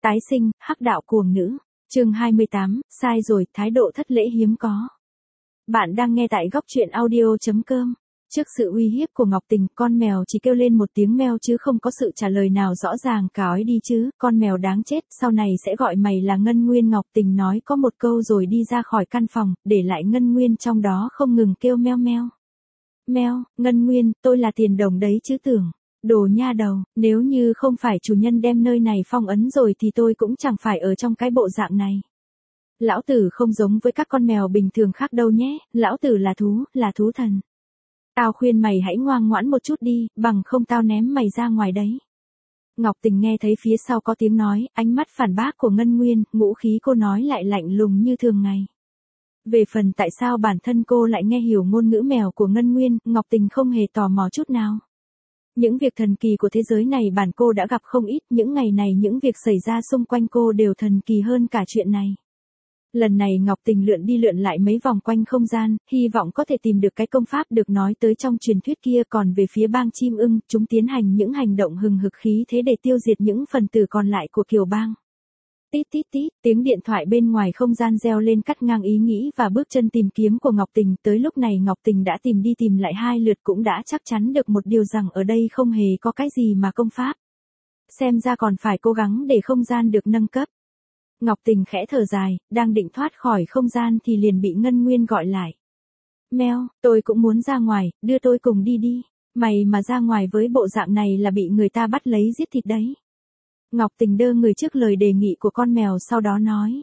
Tái sinh, hắc đạo cuồng nữ. Chương 28, sai rồi, thái độ thất lễ hiếm có. Bạn đang nghe tại góc truyện audio.com. Trước sự uy hiếp của Ngọc Tình, con mèo chỉ kêu lên một tiếng meo chứ không có sự trả lời nào rõ ràng. Cói đi chứ, con mèo đáng chết, sau này sẽ gọi mày là Ngân Nguyên. Ngọc Tình nói có một câu rồi đi ra khỏi căn phòng, để lại Ngân Nguyên trong đó không ngừng kêu meo meo. Meo, Ngân Nguyên, tôi là Tiền Đồng đấy chứ tưởng. Đồ nha đầu, nếu như không phải chủ nhân đem nơi này phong ấn rồi thì tôi cũng chẳng phải ở trong cái bộ dạng này. Lão tử không giống với các con mèo bình thường khác đâu nhé, lão tử là thú thần. Tao khuyên mày hãy ngoan ngoãn một chút đi, bằng không tao ném mày ra ngoài đấy. Ngọc Tình nghe thấy phía sau có tiếng nói, ánh mắt phản bác của Ngân Nguyên, ngũ khí cô nói lại lạnh lùng như thường ngày. Về phần tại sao bản thân cô lại nghe hiểu ngôn ngữ mèo của Ngân Nguyên, Ngọc Tình không hề tò mò chút nào. Những việc thần kỳ của thế giới này bản cô đã gặp không ít, những ngày này những việc xảy ra xung quanh cô đều thần kỳ hơn cả chuyện này. Lần này Ngọc Tình lượn đi lượn lại mấy vòng quanh không gian, hy vọng có thể tìm được cái công pháp được nói tới trong truyền thuyết kia. Còn về phía bang chim ưng, chúng tiến hành những hành động hừng hực khí thế để tiêu diệt những phần tử còn lại của Kiều Bang. Tít tít tít, tiếng điện thoại bên ngoài không gian reo lên cắt ngang ý nghĩ và bước chân tìm kiếm của Ngọc Tình. Tới lúc này Ngọc Tình đã tìm đi tìm lại 2 lượt cũng đã chắc chắn được một điều rằng ở đây không hề có cái gì mà công pháp. Xem ra còn phải cố gắng để không gian được nâng cấp. Ngọc Tình khẽ thở dài, đang định thoát khỏi không gian thì liền bị Ngân Nguyên gọi lại. Meo, tôi cũng muốn ra ngoài, đưa tôi cùng đi đi. Mày mà ra ngoài với bộ dạng này là bị người ta bắt lấy giết thịt đấy. Ngọc Tình đơ người trước lời đề nghị của con mèo sau đó nói.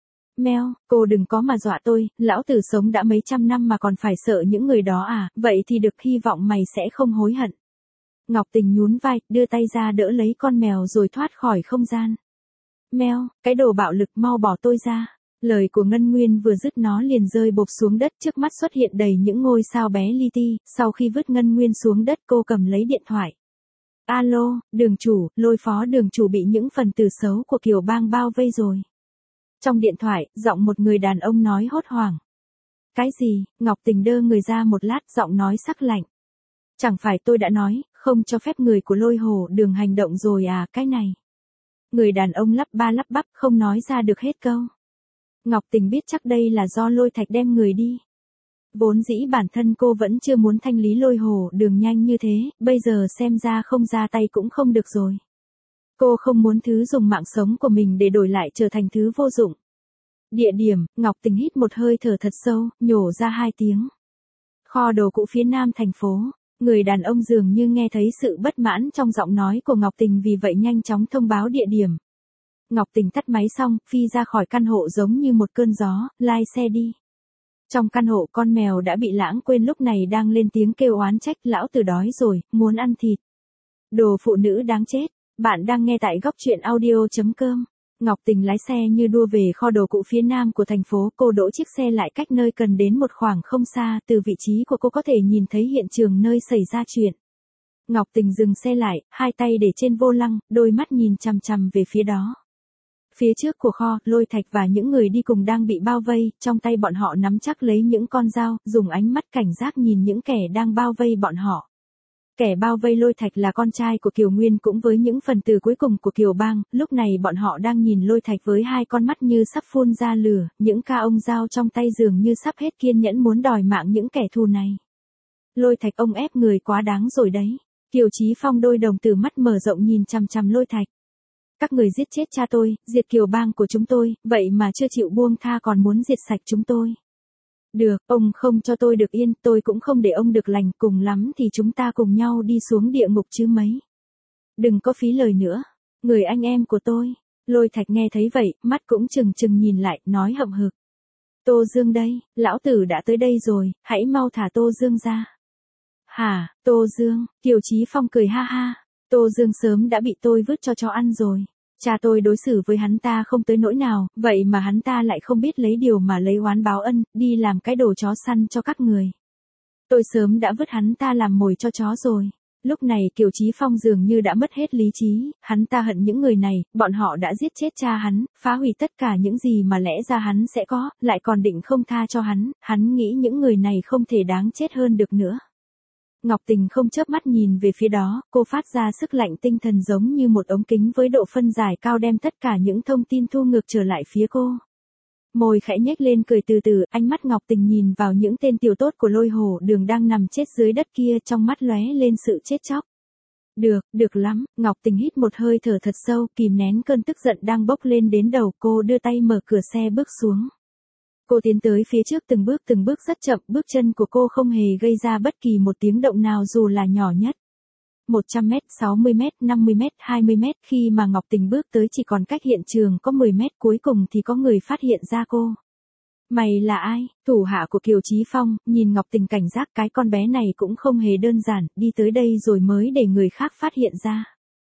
Meo, cô đừng có mà dọa tôi, lão tử sống đã mấy trăm năm mà còn phải sợ những người đó à, vậy thì được, hy vọng mày sẽ không hối hận. Ngọc Tình nhún vai, đưa tay ra đỡ lấy con mèo rồi thoát khỏi không gian. Meo, cái đồ bạo lực, mau bỏ tôi ra. Lời của Ngân Nguyên vừa dứt nó liền rơi bộp xuống đất, trước mắt xuất hiện đầy những ngôi sao bé li ti. Sau khi vứt Ngân Nguyên xuống đất cô cầm lấy điện thoại. Alo, đường chủ, Lôi phó đường chủ bị những phần tử xấu của Kiều Bang bao vây rồi. Trong điện thoại, giọng một người đàn ông nói hốt hoảng. Cái gì? Ngọc Tình đơ người ra một lát, giọng nói sắc lạnh. Chẳng phải tôi đã nói, không cho phép người của Lôi Hồ đường hành động rồi à, cái này. Người đàn ông lắp ba lắp bắp không nói ra được hết câu. Ngọc Tình biết chắc đây là do Lôi Thạch đem người đi. Vốn dĩ bản thân cô vẫn chưa muốn thanh lý Lôi Hồ đường nhanh như thế, bây giờ xem ra không ra tay cũng không được rồi. Cô không muốn thứ dùng mạng sống của mình để đổi lại trở thành thứ vô dụng. Địa điểm, Ngọc Tình hít một hơi thở thật sâu, nhổ ra 2 tiếng. Kho đồ cũ phía nam thành phố. Người đàn ông dường như nghe thấy sự bất mãn trong giọng nói của Ngọc Tình, vì vậy nhanh chóng thông báo địa điểm. Ngọc Tình tắt máy xong, phi ra khỏi căn hộ giống như một cơn gió, lai xe đi. Trong căn hộ con mèo đã bị lãng quên lúc này đang lên tiếng kêu oán trách, lão tử đói rồi, muốn ăn thịt. Đồ phụ nữ đáng chết, bạn đang nghe tại góc truyện audio.com. Ngọc Tình lái xe như đua về kho đồ cũ phía nam của thành phố, cô đỗ chiếc xe lại cách nơi cần đến một khoảng không xa, từ vị trí của cô có thể nhìn thấy hiện trường nơi xảy ra chuyện. Ngọc Tình dừng xe lại, 2 tay để trên vô lăng, đôi mắt nhìn chằm chằm về phía đó. Phía trước của kho, Lôi Thạch và những người đi cùng đang bị bao vây, trong tay bọn họ nắm chắc lấy những con dao, dùng ánh mắt cảnh giác nhìn những kẻ đang bao vây bọn họ. Kẻ bao vây Lôi Thạch là con trai của Kiều Nguyên cũng với những phần tử cuối cùng của Kiều Bang, lúc này bọn họ đang nhìn Lôi Thạch với 2 con mắt như sắp phun ra lửa, những ca ông dao trong tay dường như sắp hết kiên nhẫn muốn đòi mạng những kẻ thù này. Lôi Thạch, ông ép người quá đáng rồi đấy. Kiều Chí Phong đôi đồng tử mắt mở rộng nhìn chằm chằm Lôi Thạch. Các người giết chết cha tôi, diệt Kiều Bang của chúng tôi, vậy mà chưa chịu buông tha còn muốn diệt sạch chúng tôi. Được, ông không cho tôi được yên, tôi cũng không để ông được lành, cùng lắm thì chúng ta cùng nhau đi xuống địa ngục chứ mấy. Đừng có phí lời nữa, người anh em của tôi. Lôi Thạch nghe thấy vậy, mắt cũng trừng trừng nhìn lại, nói hậm hực. Tô Dương đây, lão tử đã tới đây rồi, hãy mau thả Tô Dương ra. Hả, Tô Dương, Kiều Chí Phong cười ha ha, Tô Dương sớm đã bị tôi vứt cho chó ăn rồi. Cha tôi đối xử với hắn ta không tới nỗi nào, vậy mà hắn ta lại không biết lấy điều mà lấy oán báo ân, đi làm cái đồ chó săn cho các người. Tôi sớm đã vứt hắn ta làm mồi cho chó rồi. Lúc này Kiều Chí Phong dường như đã mất hết lý trí, hắn ta hận những người này, bọn họ đã giết chết cha hắn, phá hủy tất cả những gì mà lẽ ra hắn sẽ có, lại còn định không tha cho hắn nghĩ những người này không thể đáng chết hơn được nữa. Ngọc Tình không chớp mắt nhìn về phía đó, cô phát ra sức lạnh tinh thần giống như một ống kính với độ phân giải cao đem tất cả những thông tin thu ngược trở lại phía cô. Môi khẽ nhếch lên cười từ từ, ánh mắt Ngọc Tình nhìn vào những tên tiểu tốt của Lôi Hổ Đường đang nằm chết dưới đất kia, trong mắt lóe lên sự chết chóc. Được lắm, Ngọc Tình hít một hơi thở thật sâu, kìm nén cơn tức giận đang bốc lên đến đầu cô, đưa tay mở cửa xe bước xuống. Cô tiến tới phía trước từng bước rất chậm, bước chân của cô không hề gây ra bất kỳ một tiếng động nào dù là nhỏ nhất. 100m, 60m, 50m, 20m, khi mà Ngọc Tình bước tới chỉ còn cách hiện trường có 10m, cuối cùng thì có người phát hiện ra cô. Mày là ai? Thủ hạ của Kiều Chí Phong, nhìn Ngọc Tình cảnh giác, cái con bé này cũng không hề đơn giản, đi tới đây rồi mới để người khác phát hiện ra.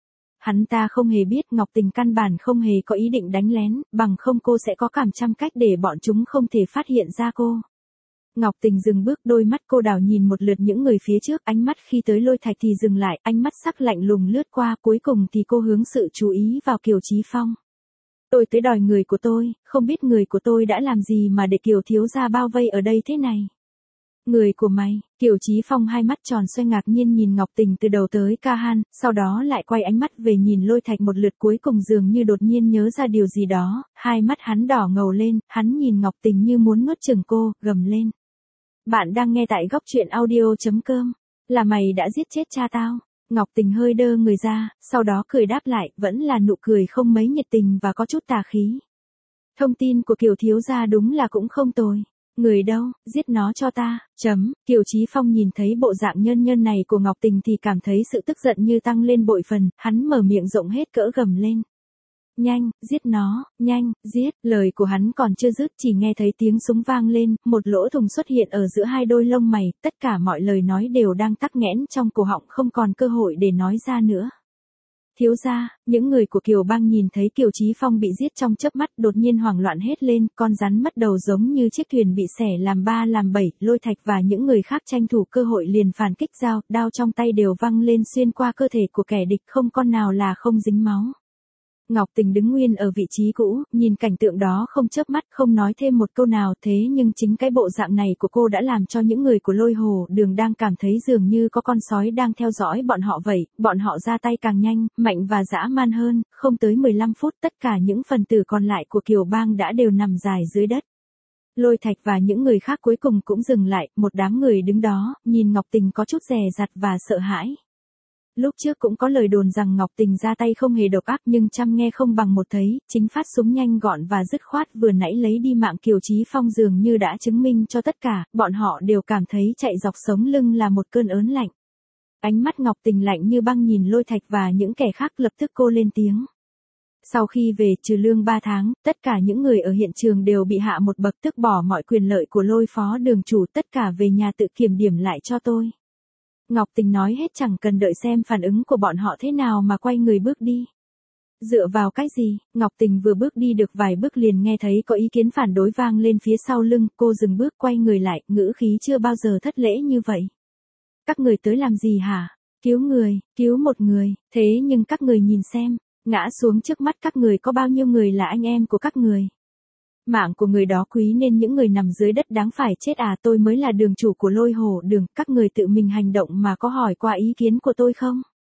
Hắn ta không hề biết Ngọc Tình căn bản không hề có ý định đánh lén, bằng không cô sẽ có cả trăm cách để bọn chúng không thể phát hiện ra cô. Ngọc Tình dừng bước, đôi mắt cô đảo nhìn một lượt những người phía trước, ánh mắt khi tới Lôi Thạch thì dừng lại, ánh mắt sắc lạnh lùng lướt qua, cuối cùng thì cô hướng sự chú ý vào Kiều Chí Phong. Tôi tới đòi người của tôi, không biết người của tôi đã làm gì mà để Kiều thiếu gia bao vây ở đây thế này. Người của mày? Kiều Chí Phong hai mắt tròn xoe ngạc nhiên nhìn Ngọc Tình từ đầu tới ca han, sau đó lại quay ánh mắt về nhìn Lôi Thạch một lượt, cuối cùng dường như đột nhiên nhớ ra điều gì đó, hai mắt hắn đỏ ngầu lên, hắn nhìn Ngọc Tình như muốn nuốt chửng cô, gầm lên. Bạn đang nghe tại góc truyện audio.com. Là mày đã giết chết cha tao. Ngọc Tình hơi đơ người ra, sau đó cười đáp lại, vẫn là nụ cười không mấy nhiệt tình và có chút tà khí. Thông tin của Kiều thiếu gia đúng là cũng không tồi. Người đâu, giết nó cho ta, Kiều Chí Phong nhìn thấy bộ dạng nhân này của Ngọc Tình thì cảm thấy sự tức giận như tăng lên bội phần, hắn mở miệng rộng hết cỡ gầm lên. Nhanh, giết nó, nhanh, giết, lời của hắn còn chưa dứt chỉ nghe thấy tiếng súng vang lên, một lỗ thủng xuất hiện ở giữa hai đôi lông mày, tất cả mọi lời nói đều đang tắc nghẽn trong cổ họng, không còn cơ hội để nói ra nữa. Thiếu gia, những người của Kiều Bang nhìn thấy Kiều Chí Phong bị giết trong chớp mắt đột nhiên hoảng loạn hết lên, con rắn mất đầu giống như chiếc thuyền bị xẻ làm ba làm bảy, Lôi Thạch và những người khác tranh thủ cơ hội liền phản kích, đao trong tay đều văng lên xuyên qua cơ thể của kẻ địch, không con nào là không dính máu. Ngọc Tình đứng nguyên ở vị trí cũ, nhìn cảnh tượng đó không chớp mắt, không nói thêm một câu nào, thế nhưng chính cái bộ dạng này của cô đã làm cho những người của Lôi Hổ Đường đang cảm thấy dường như có con sói đang theo dõi bọn họ vậy, bọn họ ra tay càng nhanh, mạnh và dã man hơn, không tới 15 phút tất cả những phần tử còn lại của Kiều Bang đã đều nằm dài dưới đất. Lôi Thạch và những người khác cuối cùng cũng dừng lại, một đám người đứng đó, nhìn Ngọc Tình có chút dè dặt và sợ hãi. Lúc trước cũng có lời đồn rằng Ngọc Tình ra tay không hề độc ác, nhưng chăm nghe không bằng một thấy, chính phát súng nhanh gọn và dứt khoát vừa nãy lấy đi mạng Kiều Chí Phong dường như đã chứng minh cho tất cả, bọn họ đều cảm thấy chạy dọc sống lưng là một cơn ớn lạnh. Ánh mắt Ngọc Tình lạnh như băng nhìn Lôi Thạch và những kẻ khác, lập tức cô lên tiếng. Sau khi về trừ lương 3 tháng, tất cả những người ở hiện trường đều bị hạ một bậc, tức bỏ mọi quyền lợi của Lôi phó đường chủ, tất cả về nhà tự kiểm điểm lại cho tôi. Ngọc Tình nói hết chẳng cần đợi xem phản ứng của bọn họ thế nào mà quay người bước đi. Dựa vào cái gì? Ngọc Tình vừa bước đi được vài bước liền nghe thấy có ý kiến phản đối vang lên phía sau lưng, cô dừng bước quay người lại, ngữ khí chưa bao giờ thất lễ như vậy. Các người tới làm gì hả? Cứu người, cứu một người, thế nhưng các người nhìn xem, ngã xuống trước mắt các người có bao nhiêu người là anh em của các người. Mạng của người đó quý nên những người nằm dưới đất đáng phải chết à, tôi mới là đường chủ của Lôi Hổ Đường, các người tự mình hành động mà có hỏi qua ý kiến của tôi không?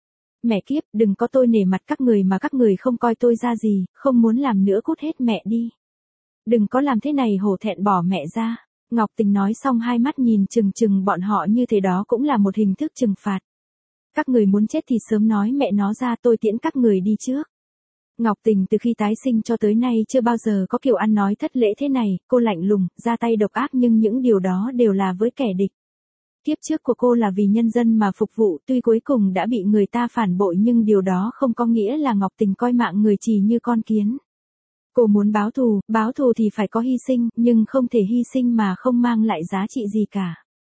Mẹ kiếp, đừng có tôi nể mặt các người mà các người không coi tôi ra gì, không muốn làm nữa cút hết mẹ đi. Đừng có làm thế này, hổ thẹn bỏ mẹ ra. Ngọc Tình nói xong hai mắt nhìn chừng bọn họ như thế đó cũng là một hình thức trừng phạt. Các người muốn chết thì sớm nói mẹ nó ra, tôi tiễn các người đi trước. Ngọc Tình từ khi tái sinh cho tới nay chưa bao giờ có kiểu ăn nói thất lễ thế này, cô lạnh lùng, ra tay độc ác nhưng những điều đó đều là với kẻ địch. Kiếp trước của cô là vì nhân dân mà phục vụ, tuy cuối cùng đã bị người ta phản bội nhưng điều đó không có nghĩa là Ngọc Tình coi mạng người chỉ như con kiến. Cô muốn báo thù thì phải có hy sinh, nhưng không thể hy sinh mà không mang lại giá trị gì cả.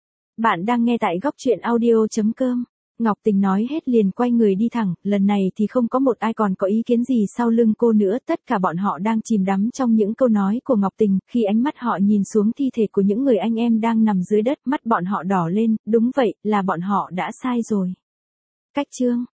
Bạn đang nghe tại góc truyện audio.com. Ngọc Tình nói hết liền quay người đi thẳng, lần này thì không có một ai còn có ý kiến gì sau lưng cô nữa, tất cả bọn họ đang chìm đắm trong những câu nói của Ngọc Tình, khi ánh mắt họ nhìn xuống thi thể của những người anh em đang nằm dưới đất, mắt bọn họ đỏ lên, đúng vậy, là bọn họ đã sai rồi. Cách chương